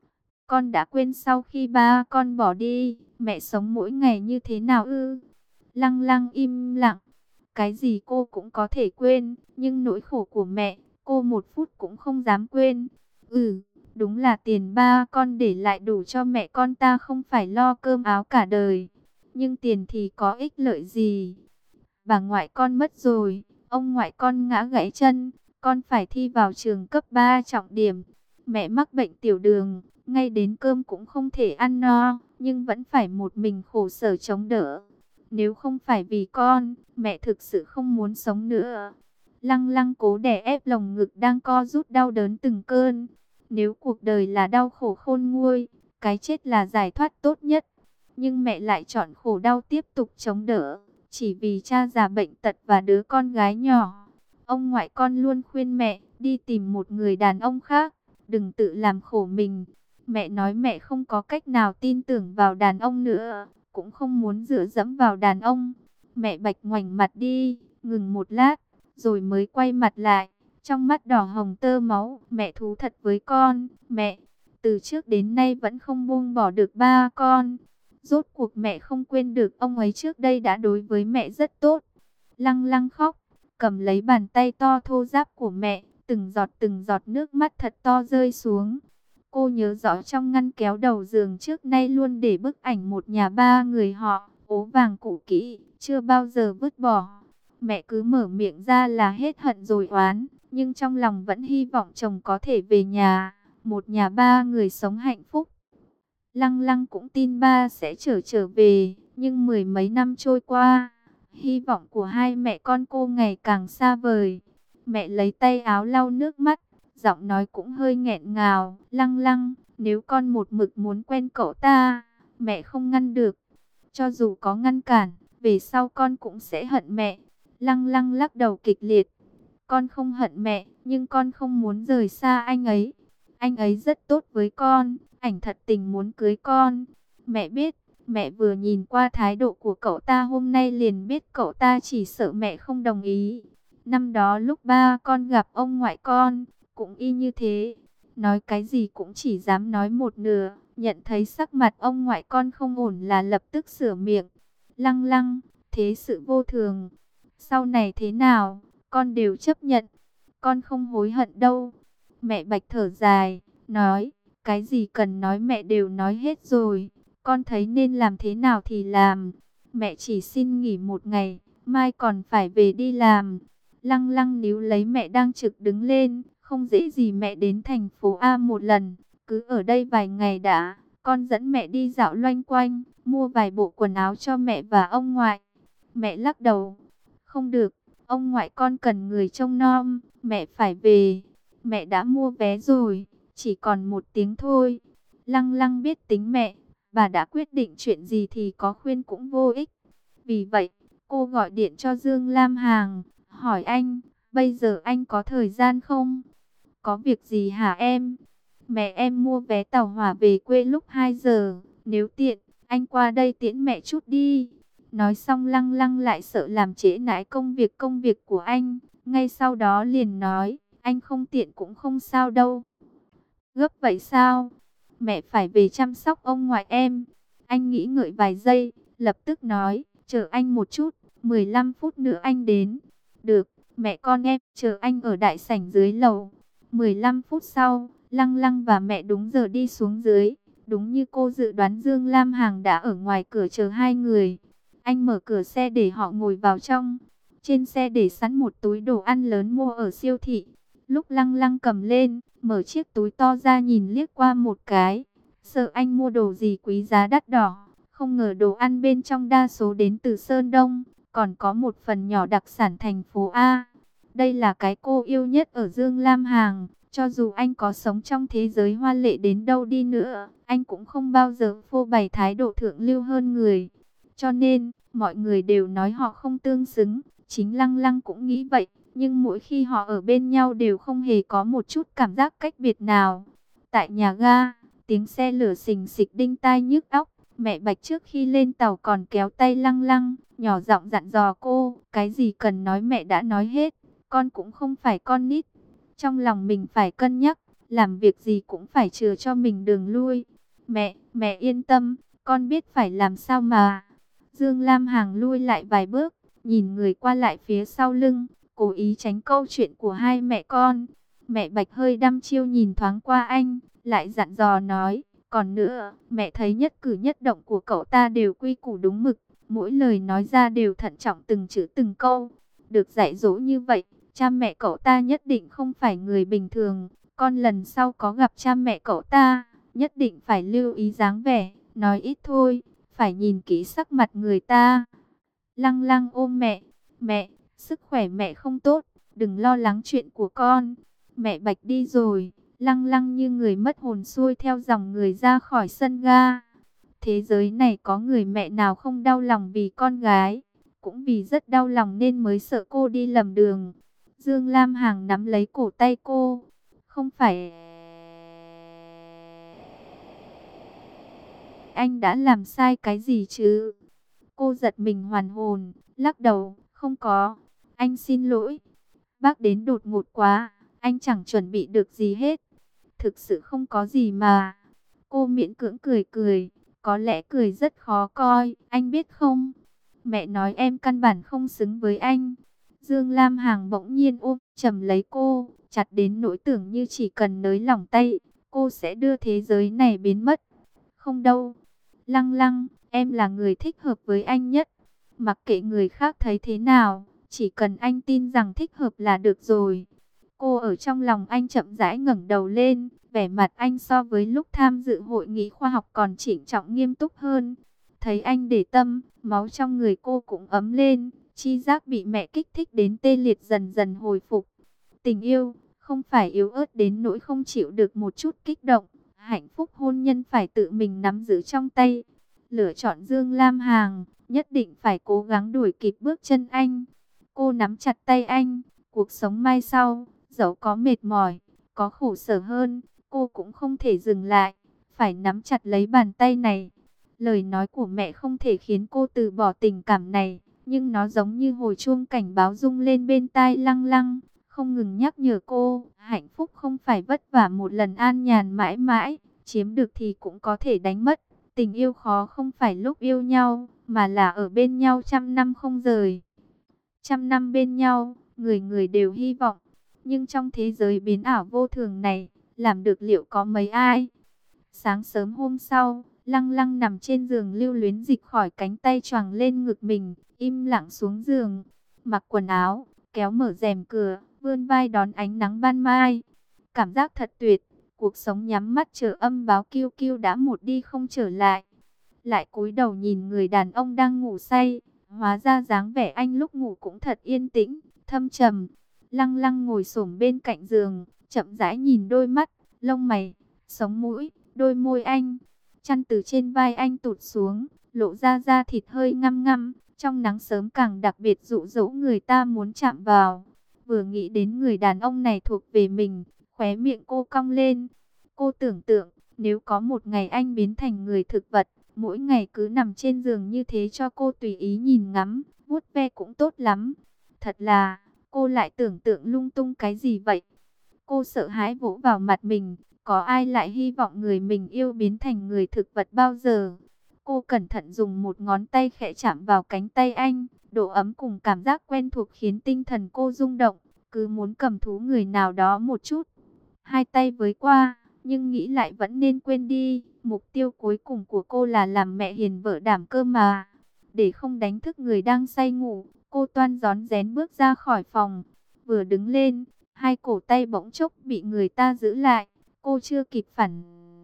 Con đã quên sau khi ba con bỏ đi, mẹ sống mỗi ngày như thế nào ư? Lăng Lăng im lặng. Cái gì cô cũng có thể quên, nhưng nỗi khổ của mẹ, cô một phút cũng không dám quên. Ừ, đúng là tiền ba con để lại đủ cho mẹ con ta không phải lo cơm áo cả đời. Nhưng tiền thì có ích lợi gì? Bà ngoại con mất rồi, ông ngoại con ngã gãy chân, con phải thi vào trường cấp ba trọng điểm. Mẹ mắc bệnh tiểu đường, ngay đến cơm cũng không thể ăn no, nhưng vẫn phải một mình khổ sở chống đỡ. Nếu không phải vì con, mẹ thực sự không muốn sống nữa. Lăng Lăng cố đè ép lồng ngực đang co rút đau đớn từng cơn. Nếu cuộc đời là đau khổ khôn nguôi, cái chết là giải thoát tốt nhất. Nhưng mẹ lại chọn khổ đau tiếp tục chống đỡ, chỉ vì cha già bệnh tật và đứa con gái nhỏ. Ông ngoại con luôn khuyên mẹ, đi tìm một người đàn ông khác, đừng tự làm khổ mình. Mẹ nói mẹ không có cách nào tin tưởng vào đàn ông nữa, cũng không muốn dựa dẫm vào đàn ông. Mẹ Bạch ngoảnh mặt đi, ngừng một lát, rồi mới quay mặt lại, trong mắt đỏ hồng tơ máu. Mẹ thú thật với con, mẹ, từ trước đến nay vẫn không buông bỏ được ba con. Rốt cuộc mẹ không quên được ông ấy trước đây đã đối với mẹ rất tốt. Lăng Lăng khóc, cầm lấy bàn tay to thô ráp của mẹ, từng giọt từng giọt nước mắt thật to rơi xuống. Cô nhớ rõ trong ngăn kéo đầu giường trước nay luôn để bức ảnh một nhà ba người họ, ố vàng cũ kỹ, chưa bao giờ vứt bỏ. Mẹ cứ mở miệng ra là hết hận rồi oán, nhưng trong lòng vẫn hy vọng chồng có thể về nhà, một nhà ba người sống hạnh phúc. Lăng Lăng cũng tin ba sẽ trở trở về, nhưng mười mấy năm trôi qua, hy vọng của hai mẹ con cô ngày càng xa vời. Mẹ lấy tay áo lau nước mắt, giọng nói cũng hơi nghẹn ngào. Lăng Lăng, nếu con một mực muốn quen cậu ta, mẹ không ngăn được. Cho dù có ngăn cản, về sau con cũng sẽ hận mẹ. Lăng Lăng lắc đầu kịch liệt. Con không hận mẹ, nhưng con không muốn rời xa anh ấy. Anh ấy rất tốt với con, ảnh thật tình muốn cưới con. Mẹ biết, mẹ vừa nhìn qua thái độ của cậu ta hôm nay liền biết cậu ta chỉ sợ mẹ không đồng ý. Năm đó lúc ba con gặp ông ngoại con, cũng y như thế. Nói cái gì cũng chỉ dám nói một nửa, nhận thấy sắc mặt ông ngoại con không ổn là lập tức sửa miệng. Lăng Lăng, thế sự vô thường. Sau này thế nào, con đều chấp nhận. Con không hối hận đâu. Mẹ Bạch thở dài, nói, cái gì cần nói mẹ đều nói hết rồi. Con thấy nên làm thế nào thì làm. Mẹ chỉ xin nghỉ một ngày, mai còn phải về đi làm. Lăng Lăng níu lấy mẹ đang trực đứng lên, không dễ gì mẹ đến thành phố A một lần. Cứ ở đây vài ngày đã, con dẫn mẹ đi dạo loanh quanh, mua vài bộ quần áo cho mẹ và ông ngoại. Mẹ lắc đầu, không được, ông ngoại con cần người trông nom, mẹ phải về. Mẹ đã mua vé rồi, chỉ còn một tiếng thôi. Lăng Lăng biết tính mẹ, bà đã quyết định chuyện gì thì có khuyên cũng vô ích. Vì vậy, cô gọi điện cho Dương Lam Hằng, hỏi anh, bây giờ anh có thời gian không? Có việc gì hả em? Mẹ em mua vé tàu hỏa về quê lúc hai giờ, nếu tiện, anh qua đây tiễn mẹ chút đi. Nói xong Lăng Lăng lại sợ làm trễ nải công việc công việc của anh, ngay sau đó liền nói, anh không tiện cũng không sao đâu. Gấp vậy sao? Mẹ phải về chăm sóc ông ngoại em. Anh nghĩ ngợi vài giây, lập tức nói, chờ anh một chút, mười lăm phút nữa anh đến. Được, mẹ con em, chờ anh ở đại sảnh dưới lầu. mười lăm phút sau, Lăng Lăng và mẹ đúng giờ đi xuống dưới. Đúng như cô dự đoán, Dương Lam Hằng đã ở ngoài cửa chờ hai người. Anh mở cửa xe để họ ngồi vào trong. Trên xe để sẵn một túi đồ ăn lớn mua ở siêu thị. Lúc Lăng Lăng cầm lên, mở chiếc túi to ra nhìn liếc qua một cái, sợ anh mua đồ gì quý giá đắt đỏ. Không ngờ đồ ăn bên trong đa số đến từ Sơn Đông, còn có một phần nhỏ đặc sản thành phố A. Đây là cái cô yêu nhất ở Dương Lam Hằng. Cho dù anh có sống trong thế giới hoa lệ đến đâu đi nữa, anh cũng không bao giờ phô bày thái độ thượng lưu hơn người. Cho nên, mọi người đều nói họ không tương xứng. Chính Lăng Lăng cũng nghĩ vậy. Nhưng mỗi khi họ ở bên nhau đều không hề có một chút cảm giác cách biệt nào. Tại nhà ga, tiếng xe lửa xình xịch đinh tai nhức óc. Mẹ Bạch trước khi lên tàu còn kéo tay Lăng Lăng, nhỏ giọng dặn dò cô. Cái gì cần nói mẹ đã nói hết, con cũng không phải con nít. Trong lòng mình phải cân nhắc, làm việc gì cũng phải chừa cho mình đường lui. Mẹ, mẹ yên tâm, con biết phải làm sao mà. Dương Lam Hằng lui lại vài bước, nhìn người qua lại phía sau lưng, cố ý tránh câu chuyện của hai mẹ con. Mẹ Bạch hơi đăm chiêu nhìn thoáng qua anh, lại dặn dò nói, còn nữa, mẹ thấy nhất cử nhất động của cậu ta đều quy củ đúng mực, mỗi lời nói ra đều thận trọng từng chữ từng câu. Được dạy dỗ như vậy, cha mẹ cậu ta nhất định không phải người bình thường. Con lần sau có gặp cha mẹ cậu ta, nhất định phải lưu ý dáng vẻ, nói ít thôi, phải nhìn kỹ sắc mặt người ta. Lăng Lăng ôm mẹ, mẹ, sức khỏe mẹ không tốt, đừng lo lắng chuyện của con. Mẹ Bạch đi rồi, Lăng Lăng như người mất hồn xuôi theo dòng người ra khỏi sân ga. Thế giới này có người mẹ nào không đau lòng vì con gái, cũng vì rất đau lòng nên mới sợ cô đi lầm đường. Dương Lam Hằng nắm lấy cổ tay cô, không phải anh đã làm sai cái gì chứ? Cô giật mình hoàn hồn, lắc đầu, không có, anh xin lỗi. Bác đến đột ngột quá, anh chẳng chuẩn bị được gì hết. Thực sự không có gì mà. Cô miễn cưỡng cười cười, có lẽ cười rất khó coi, anh biết không? Mẹ nói em căn bản không xứng với anh. Dương Lam Hằng bỗng nhiên ôm chầm lấy cô, chặt đến nỗi tưởng như chỉ cần nới lỏng tay, cô sẽ đưa thế giới này biến mất. Không đâu, Lăng Lăng, em là người thích hợp với anh nhất. Mặc kệ người khác thấy thế nào, chỉ cần anh tin rằng thích hợp là được rồi. Cô ở trong lòng anh chậm rãi ngẩng đầu lên, vẻ mặt anh so với lúc tham dự hội nghị khoa học còn chỉnh trọng nghiêm túc hơn. Thấy anh để tâm, máu trong người cô cũng ấm lên, chi giác bị mẹ kích thích đến tê liệt dần dần hồi phục. Tình yêu, không phải yếu ớt đến nỗi không chịu được một chút kích động. Hạnh phúc hôn nhân phải tự mình nắm giữ trong tay. Lựa chọn Dương Lam Hằng, nhất định phải cố gắng đuổi kịp bước chân anh. Cô nắm chặt tay anh, cuộc sống mai sau, dẫu có mệt mỏi, có khổ sở hơn, cô cũng không thể dừng lại, phải nắm chặt lấy bàn tay này. Lời nói của mẹ không thể khiến cô từ bỏ tình cảm này, nhưng nó giống như hồi chuông cảnh báo rung lên bên tai Lăng Lăng, không ngừng nhắc nhở cô, hạnh phúc không phải vất vả một lần an nhàn mãi mãi, chiếm được thì cũng có thể đánh mất. Tình yêu khó không phải lúc yêu nhau, mà là ở bên nhau trăm năm không rời. Trăm năm bên nhau, người người đều hy vọng. Nhưng trong thế giới biến ảo vô thường này, làm được liệu có mấy ai? Sáng sớm hôm sau, Lăng Lăng nằm trên giường lưu luyến dịch khỏi cánh tay choàng lên ngực mình, im lặng xuống giường, mặc quần áo, kéo mở rèm cửa, vươn vai đón ánh nắng ban mai. Cảm giác thật tuyệt, cuộc sống nhắm mắt chờ âm báo kiêu kiêu đã một đi không trở lại. Lại cúi đầu nhìn người đàn ông đang ngủ say, hóa ra dáng vẻ anh lúc ngủ cũng thật yên tĩnh, thâm trầm. Lăng Lăng ngồi xổm bên cạnh giường, chậm rãi nhìn đôi mắt, lông mày, sống mũi, đôi môi anh. Chăn từ trên vai anh tụt xuống, lộ ra da thịt hơi ngăm ngăm, trong nắng sớm càng đặc biệt dụ dỗ người ta muốn chạm vào. Vừa nghĩ đến người đàn ông này thuộc về mình, khóe miệng cô cong lên. Cô tưởng tượng, nếu có một ngày anh biến thành người thực vật, mỗi ngày cứ nằm trên giường như thế cho cô tùy ý nhìn ngắm, vuốt ve cũng tốt lắm. Thật là, cô lại tưởng tượng lung tung cái gì vậy? Cô sợ hãi vỗ vào mặt mình, có ai lại hy vọng người mình yêu biến thành người thực vật bao giờ? Cô cẩn thận dùng một ngón tay khẽ chạm vào cánh tay anh, độ ấm cùng cảm giác quen thuộc khiến tinh thần cô rung động, cứ muốn cầm thú người nào đó một chút. Hai tay với qua, nhưng nghĩ lại vẫn nên quên đi, mục tiêu cuối cùng của cô là làm mẹ hiền vợ đảm cơ mà. Để không đánh thức người đang say ngủ, cô toan rón rén bước ra khỏi phòng, vừa đứng lên, Hai cổ tay bỗng chốc bị người ta giữ lại. Cô chưa kịp phản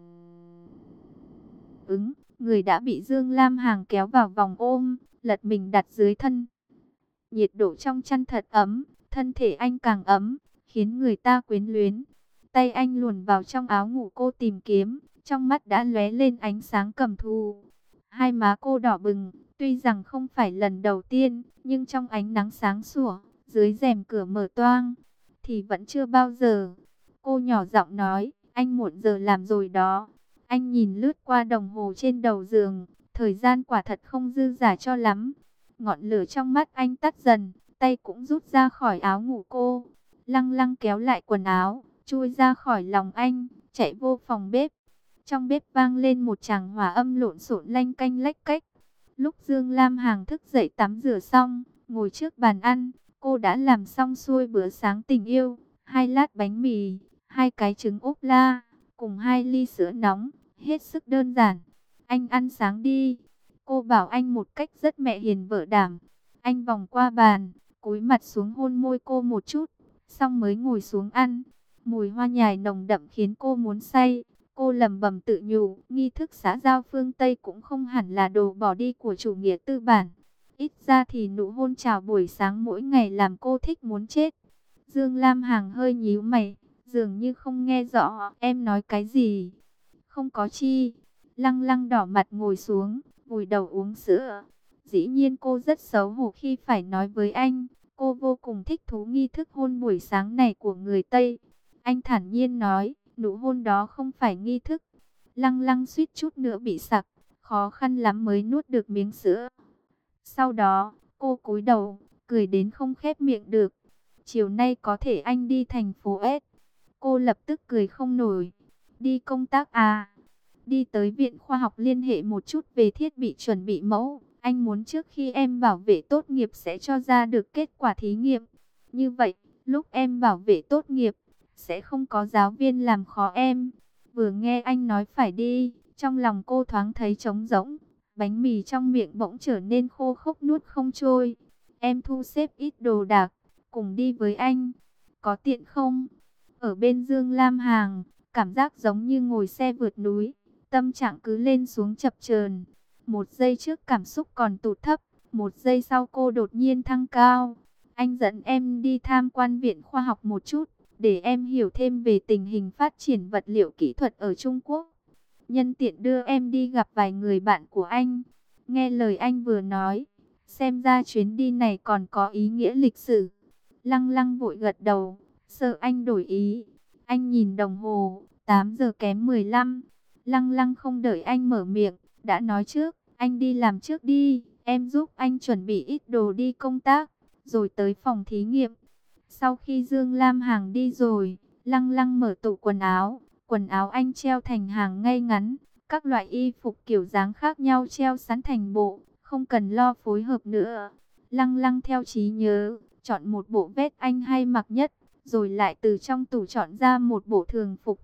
ứng, người đã bị Dương Lam Hằng kéo vào vòng ôm, lật mình đặt dưới thân. Nhiệt độ trong chăn thật ấm, thân thể anh càng ấm, khiến người ta quyến luyến. Tay anh luồn vào trong áo ngủ cô tìm kiếm, trong mắt đã lóe lên ánh sáng cẩm thù. Hai má cô đỏ bừng, tuy rằng không phải lần đầu tiên, nhưng trong ánh nắng sáng sủa, dưới rèm cửa mở toang, thì vẫn chưa bao giờ. Cô nhỏ giọng nói, anh muộn giờ làm rồi đó. Anh nhìn lướt qua đồng hồ trên đầu giường, thời gian quả thật không dư dả cho lắm. Ngọn lửa trong mắt anh tắt dần, tay cũng rút ra khỏi áo ngủ cô. Lăng lăng kéo lại quần áo, chui ra khỏi lòng anh, chạy vô phòng bếp. Trong bếp vang lên một tràng hòa âm lộn xộn lanh canh lách cách. Lúc Dương Lam Hằng thức dậy tắm rửa xong, ngồi trước bàn ăn, cô đã làm xong xuôi bữa sáng tình yêu. Hai lát bánh mì, hai cái trứng ốp la, cùng hai ly sữa nóng, hết sức đơn giản. Anh ăn sáng đi. Cô bảo anh một cách rất mẹ hiền vợ đảm. Anh vòng qua bàn, cúi mặt xuống hôn môi cô một chút, xong mới ngồi xuống ăn. Mùi hoa nhài nồng đậm khiến cô muốn say. Cô lẩm bẩm tự nhủ, nghi thức xã giao phương Tây cũng không hẳn là đồ bỏ đi của chủ nghĩa tư bản. Ít ra thì nụ hôn chào buổi sáng mỗi ngày làm cô thích muốn chết. Dương Lam Hằng hơi nhíu mày, dường như không nghe rõ em nói cái gì. Không có chi. Lăng lăng đỏ mặt ngồi xuống, vùi đầu uống sữa. Dĩ nhiên cô rất xấu hổ khi phải nói với anh. Cô vô cùng thích thú nghi thức hôn buổi sáng này của người Tây. Anh thản nhiên nói, nụ hôn đó không phải nghi thức. Lăng lăng suýt chút nữa bị sặc, khó khăn lắm mới nuốt được miếng sữa. Sau đó, cô cúi đầu, cười đến không khép miệng được. Chiều nay có thể anh đi thành phố S. Cô lập tức cười không nổi. Đi công tác à? Đi tới viện khoa học liên hệ một chút về thiết bị chuẩn bị mẫu. Anh muốn trước khi em bảo vệ tốt nghiệp sẽ cho ra được kết quả thí nghiệm. Như vậy, lúc em bảo vệ tốt nghiệp, sẽ không có giáo viên làm khó em. Vừa nghe anh nói phải đi, trong lòng cô thoáng thấy trống rỗng. Bánh mì trong miệng bỗng trở nên khô khốc nuốt không trôi. Em thu xếp ít đồ đạc, cùng đi với anh. Có tiện không? Ở bên Dương Lam Hằng, cảm giác giống như ngồi xe vượt núi. Tâm trạng cứ lên xuống chập chờn. Một giây trước cảm xúc còn tụt thấp, một giây sau cô đột nhiên thăng cao. Anh dẫn em đi tham quan viện khoa học một chút, để em hiểu thêm về tình hình phát triển vật liệu kỹ thuật ở Trung Quốc. Nhân tiện đưa em đi gặp vài người bạn của anh. Nghe lời anh vừa nói, xem ra chuyến đi này còn có ý nghĩa lịch sử. Lăng lăng vội gật đầu, sợ anh đổi ý. Anh nhìn đồng hồ, tám giờ kém mười lăm. Lăng lăng không đợi anh mở miệng, đã nói trước, anh đi làm trước đi, em giúp anh chuẩn bị ít đồ đi công tác, rồi tới phòng thí nghiệm. Sau khi Dương Lam Hằng đi rồi, lăng lăng mở tủ quần áo, quần áo anh treo thành hàng ngay ngắn, các loại y phục kiểu dáng khác nhau treo sẵn thành bộ, không cần lo phối hợp nữa. Lăng lăng theo trí nhớ, chọn một bộ vest anh hay mặc nhất, rồi lại từ trong tủ chọn ra một bộ thường phục.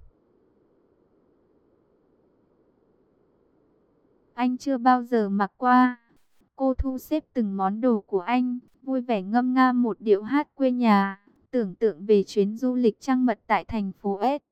Anh chưa bao giờ mặc qua. Cô thu xếp từng món đồ của anh, vui vẻ ngâm nga một điệu hát quê nhà, tưởng tượng về chuyến du lịch trăng mật tại thành phố S.